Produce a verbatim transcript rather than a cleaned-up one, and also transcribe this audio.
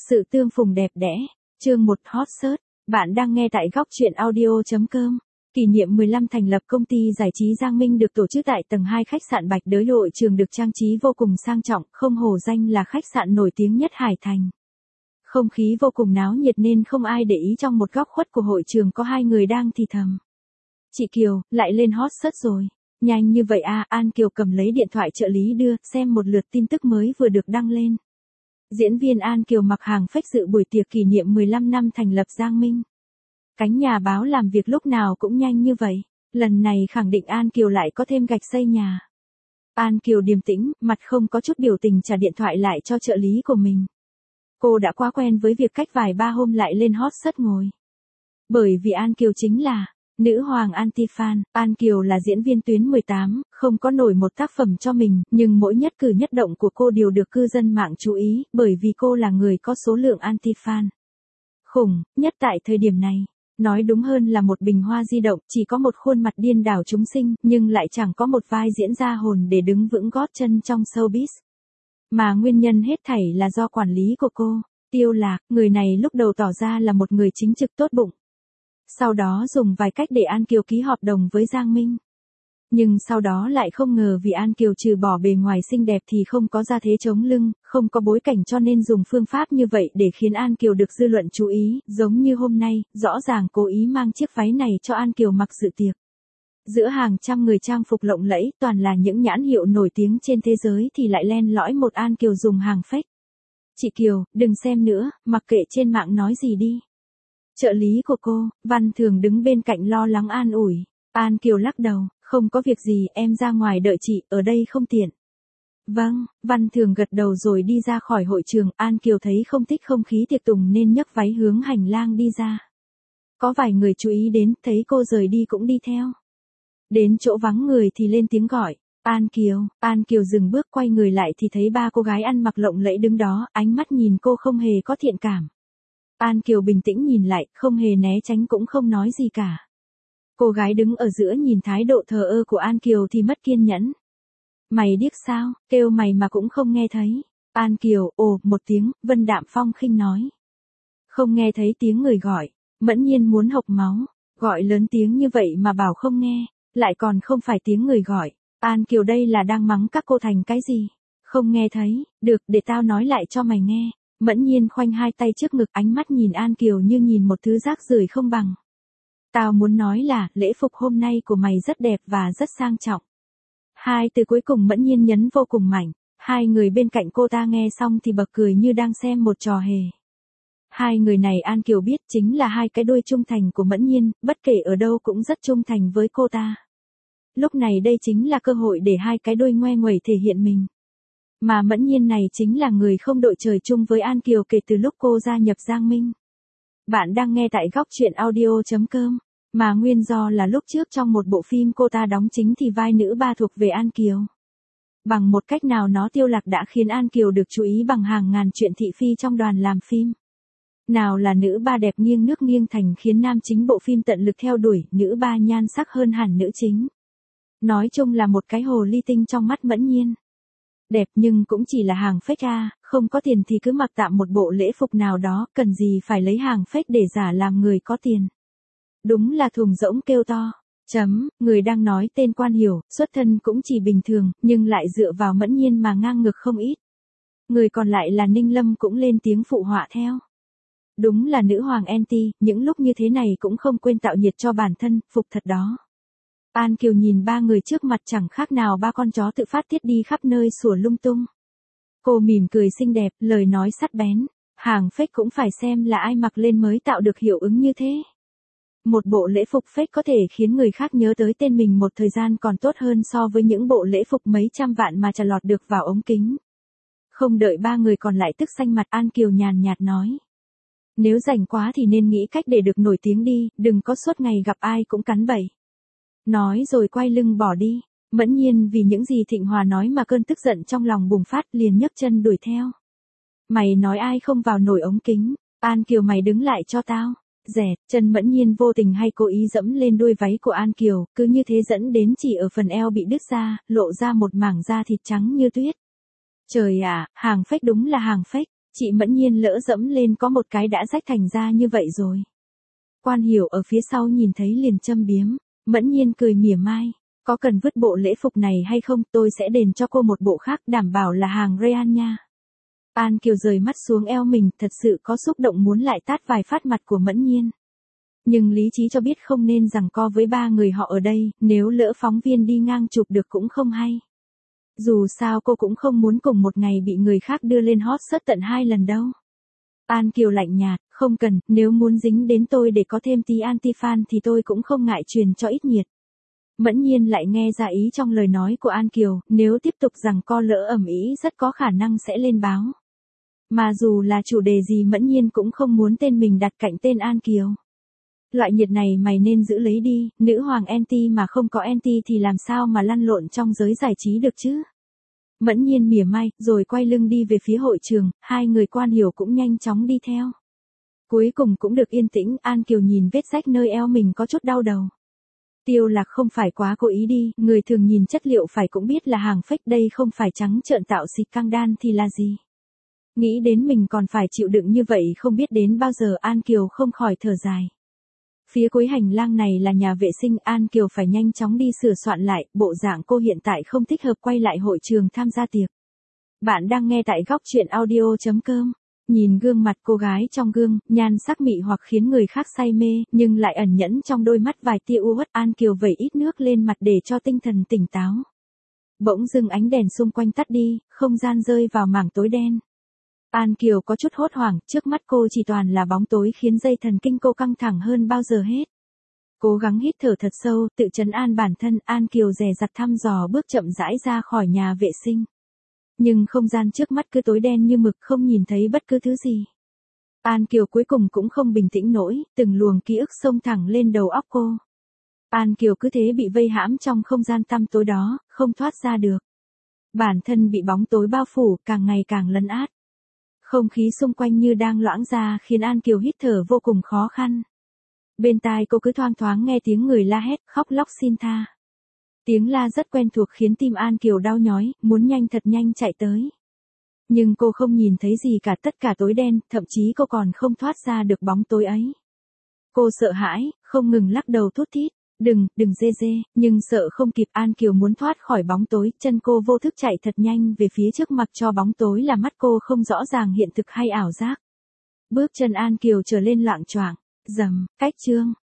Sự tương phùng đẹp đẽ, chương một hot search, bạn đang nghe tại góc truyện audio.com. Kỷ niệm mười lăm thành lập công ty giải trí Giang Minh được tổ chức tại tầng hai khách sạn Bạch Đới, hội trường được trang trí vô cùng sang trọng, không hổ danh là khách sạn nổi tiếng nhất Hải Thành. Không khí vô cùng náo nhiệt nên không ai để ý trong một góc khuất của hội trường có hai người đang thì thầm. Chị Kiều, lại lên hot search rồi. Nhanh như vậy à, An Kiều cầm lấy điện thoại trợ lý đưa, xem một lượt tin tức mới vừa được đăng lên. Diễn viên An Kiều mặc hàng phếch dự buổi tiệc kỷ niệm mười lăm năm thành lập Giang Minh. Cánh nhà báo làm việc lúc nào cũng nhanh như vậy, lần này khẳng định An Kiều lại có thêm gạch xây nhà. An Kiều điềm tĩnh, mặt không có chút biểu tình trả điện thoại lại cho trợ lý của mình. Cô đã quá quen với việc cách vài ba hôm lại lên hot search ngồi. Bởi vì An Kiều chính là nữ hoàng anti-fan. An Kiều là diễn viên tuyến mười tám, không có nổi một tác phẩm cho mình, nhưng mỗi nhất cử nhất động của cô đều được cư dân mạng chú ý, bởi vì cô là người có số lượng anti-fan khủng nhất tại thời điểm này. Nói đúng hơn là một bình hoa di động, chỉ có một khuôn mặt điên đảo chúng sinh, nhưng lại chẳng có một vai diễn ra hồn để đứng vững gót chân trong showbiz. Mà nguyên nhân hết thảy là do quản lý của cô, Tiêu Lạc. Người này lúc đầu tỏ ra là một người chính trực tốt bụng. Sau đó dùng vài cách để An Kiều ký hợp đồng với Giang Minh. Nhưng sau đó lại không ngờ vì An Kiều trừ bỏ bề ngoài xinh đẹp thì không có gia thế chống lưng, không có bối cảnh, cho nên dùng phương pháp như vậy để khiến An Kiều được dư luận chú ý, giống như hôm nay, rõ ràng cố ý mang chiếc váy này cho An Kiều mặc dự tiệc. Giữa hàng trăm người trang phục lộng lẫy, toàn là những nhãn hiệu nổi tiếng trên thế giới thì lại len lỏi một An Kiều dùng hàng fake. Chị Kiều, đừng xem nữa, mặc kệ trên mạng nói gì đi. Trợ lý của cô, Văn Thường đứng bên cạnh lo lắng an ủi. An Kiều lắc đầu, không có việc gì, em ra ngoài đợi chị, ở đây không tiện. Vâng, Văn Thường gật đầu rồi đi ra khỏi hội trường. An Kiều thấy không thích không khí tiệc tùng nên nhấc váy hướng hành lang đi ra. Có vài người chú ý đến, thấy cô rời đi cũng đi theo. Đến chỗ vắng người thì lên tiếng gọi. An Kiều. An Kiều dừng bước quay người lại thì thấy ba cô gái ăn mặc lộng lẫy đứng đó, ánh mắt nhìn cô không hề có thiện cảm. An Kiều bình tĩnh nhìn lại, không hề né tránh cũng không nói gì cả. Cô gái đứng ở giữa nhìn thái độ thờ ơ của An Kiều thì mất kiên nhẫn. Mày điếc sao, kêu mày mà cũng không nghe thấy. An Kiều, ồ, một tiếng, Vân Đạm Phong khinh nói. Không nghe thấy tiếng người gọi, Mẫn Nhiên muốn hộc máu, gọi lớn tiếng như vậy mà bảo không nghe, lại còn không phải tiếng người gọi. An Kiều đây là đang mắng các cô thành cái gì? Không nghe thấy, được, để tao nói lại cho mày nghe. Mẫn Nhiên khoanh hai tay trước ngực, ánh mắt nhìn An Kiều như nhìn một thứ rác rưởi không bằng. Tao muốn nói là, lễ phục hôm nay của mày rất đẹp và rất sang trọng. Hai từ cuối cùng Mẫn Nhiên nhấn vô cùng mạnh. Hai người bên cạnh cô ta nghe xong thì bật cười như đang xem một trò hề. Hai người này An Kiều biết chính là hai cái đuôi trung thành của Mẫn Nhiên, bất kể ở đâu cũng rất trung thành với cô ta. Lúc này đây chính là cơ hội để hai cái đuôi ngoe nguẩy thể hiện mình. Mà Mẫn Nhiên này chính là người không đội trời chung với An Kiều kể từ lúc cô gia nhập Giang Minh. Bạn đang nghe tại góc truyện audio.com. Mà nguyên do là lúc trước trong một bộ phim cô ta đóng chính thì vai nữ ba thuộc về An Kiều. Bằng một cách nào nó Tiêu Lạc đã khiến An Kiều được chú ý bằng hàng ngàn chuyện thị phi trong đoàn làm phim. Nào là nữ ba đẹp nghiêng nước nghiêng thành khiến nam chính bộ phim tận lực theo đuổi, nữ ba nhan sắc hơn hẳn nữ chính. Nói chung là một cái hồ ly tinh trong mắt Mẫn Nhiên. Đẹp nhưng cũng chỉ là hàng fake à, không có tiền thì cứ mặc tạm một bộ lễ phục nào đó, cần gì phải lấy hàng fake để giả làm người có tiền. Đúng là thùng rỗng kêu to. Chấm, người đang nói tên Quan Hiểu, xuất thân cũng chỉ bình thường, nhưng lại dựa vào Mẫn Nhiên mà ngang ngược không ít. Người còn lại là Ninh Lâm cũng lên tiếng phụ họa theo. Đúng là nữ hoàng anti, những lúc như thế này cũng không quên tạo nhiệt cho bản thân, phục thật đó. An Kiều nhìn ba người trước mặt chẳng khác nào ba con chó tự phát tiết đi khắp nơi sủa lung tung. Cô mỉm cười xinh đẹp, lời nói sắc bén. Hàng fake cũng phải xem là ai mặc lên mới tạo được hiệu ứng như thế. Một bộ lễ phục fake có thể khiến người khác nhớ tới tên mình một thời gian còn tốt hơn so với những bộ lễ phục mấy trăm vạn mà chả lọt được vào ống kính. Không đợi ba người còn lại tức xanh mặt, An Kiều nhàn nhạt nói. Nếu rảnh quá thì nên nghĩ cách để được nổi tiếng đi, đừng có suốt ngày gặp ai cũng cắn bẩy. Nói rồi quay lưng bỏ đi. Mẫn Nhiên vì những gì Thịnh Hòa nói mà cơn tức giận trong lòng bùng phát, liền nhấc chân đuổi theo. Mày nói ai không vào nổi ống kính? An Kiều, mày đứng lại cho tao. Dẹt, chân Mẫn Nhiên vô tình hay cố ý dẫm lên đuôi váy của An Kiều, cứ như thế dẫn đến chỉ ở phần eo bị đứt ra, lộ ra một mảng da thịt trắng như tuyết. Trời ạ, hàng fake đúng là hàng fake. Chị Mẫn Nhiên lỡ dẫm lên có một cái đã rách thành ra như vậy rồi. Quan Hiểu ở phía sau nhìn thấy liền châm biếm, Mẫn Nhiên cười mỉa mai, có cần vứt bộ lễ phục này hay không, tôi sẽ đền cho cô một bộ khác, đảm bảo là hàng Rayan nha. An Kiều rời mắt xuống eo mình, thật sự có xúc động muốn lại tát vài phát mặt của Mẫn Nhiên. Nhưng lý trí cho biết không nên giằng co với ba người họ ở đây, nếu lỡ phóng viên đi ngang chụp được cũng không hay. Dù sao cô cũng không muốn cùng một ngày bị người khác đưa lên hot search tận hai lần đâu. An Kiều lạnh nhạt, không cần, nếu muốn dính đến tôi để có thêm tí anti-fan thì tôi cũng không ngại truyền cho ít nhiệt. Mẫn Nhiên lại nghe ra ý trong lời nói của An Kiều, nếu tiếp tục giằng co lỡ ầm ĩ rất có khả năng sẽ lên báo. Mà dù là chủ đề gì Mẫn Nhiên cũng không muốn tên mình đặt cạnh tên An Kiều. Loại nhiệt này mày nên giữ lấy đi, nữ hoàng anti mà không có anti thì làm sao mà lăn lộn trong giới giải trí được chứ. Mẫn Nhiên mỉa mai, rồi quay lưng đi về phía hội trường, hai người Quan Hiểu cũng nhanh chóng đi theo. Cuối cùng cũng được yên tĩnh, An Kiều nhìn vết rách nơi eo mình có chút đau đầu. Tiêu Lạc không phải quá cố ý đi, người thường nhìn chất liệu phải cũng biết là hàng fake, đây không phải trắng trợn tạo xịt căng đan thì là gì. Nghĩ đến mình còn phải chịu đựng như vậy không biết đến bao giờ, An Kiều không khỏi thở dài. Phía cuối hành lang này là nhà vệ sinh, An Kiều phải nhanh chóng đi sửa soạn lại, bộ dạng cô hiện tại không thích hợp quay lại hội trường tham gia tiệc. Bạn đang nghe tại góc truyện audio chấm com. Nhìn gương mặt cô gái trong gương, nhan sắc mị hoặc khiến người khác say mê, nhưng lại ẩn nhẫn trong đôi mắt vài tia u uất, An Kiều vẩy ít nước lên mặt để cho tinh thần tỉnh táo. Bỗng dưng ánh đèn xung quanh tắt đi, không gian rơi vào mảng tối đen. An Kiều có chút hốt hoảng, trước mắt cô chỉ toàn là bóng tối khiến dây thần kinh cô căng thẳng hơn bao giờ hết. Cố gắng hít thở thật sâu, tự trấn an bản thân, An Kiều dè dặt thăm dò bước chậm rãi ra khỏi nhà vệ sinh. Nhưng không gian trước mắt cứ tối đen như mực, không nhìn thấy bất cứ thứ gì. An Kiều cuối cùng cũng không bình tĩnh nổi, từng luồng ký ức xông thẳng lên đầu óc cô. An Kiều cứ thế bị vây hãm trong không gian tăm tối đó, không thoát ra được. Bản thân bị bóng tối bao phủ, càng ngày càng lấn át. Không khí xung quanh như đang loãng ra khiến An Kiều hít thở vô cùng khó khăn. Bên tai cô cứ thoang thoáng nghe tiếng người la hét, khóc lóc xin tha. Tiếng la rất quen thuộc khiến tim An Kiều đau nhói, muốn nhanh thật nhanh chạy tới. Nhưng cô không nhìn thấy gì cả, tất cả tối đen, thậm chí cô còn không thoát ra được bóng tối ấy. Cô sợ hãi, không ngừng lắc đầu thút thít, đừng, đừng dê dê, nhưng sợ không kịp, An Kiều muốn thoát khỏi bóng tối, chân cô vô thức chạy thật nhanh về phía trước, mặc cho bóng tối là mắt cô không rõ ràng hiện thực hay ảo giác. Bước chân An Kiều trở lên loạng choạng, rầm, cách chương.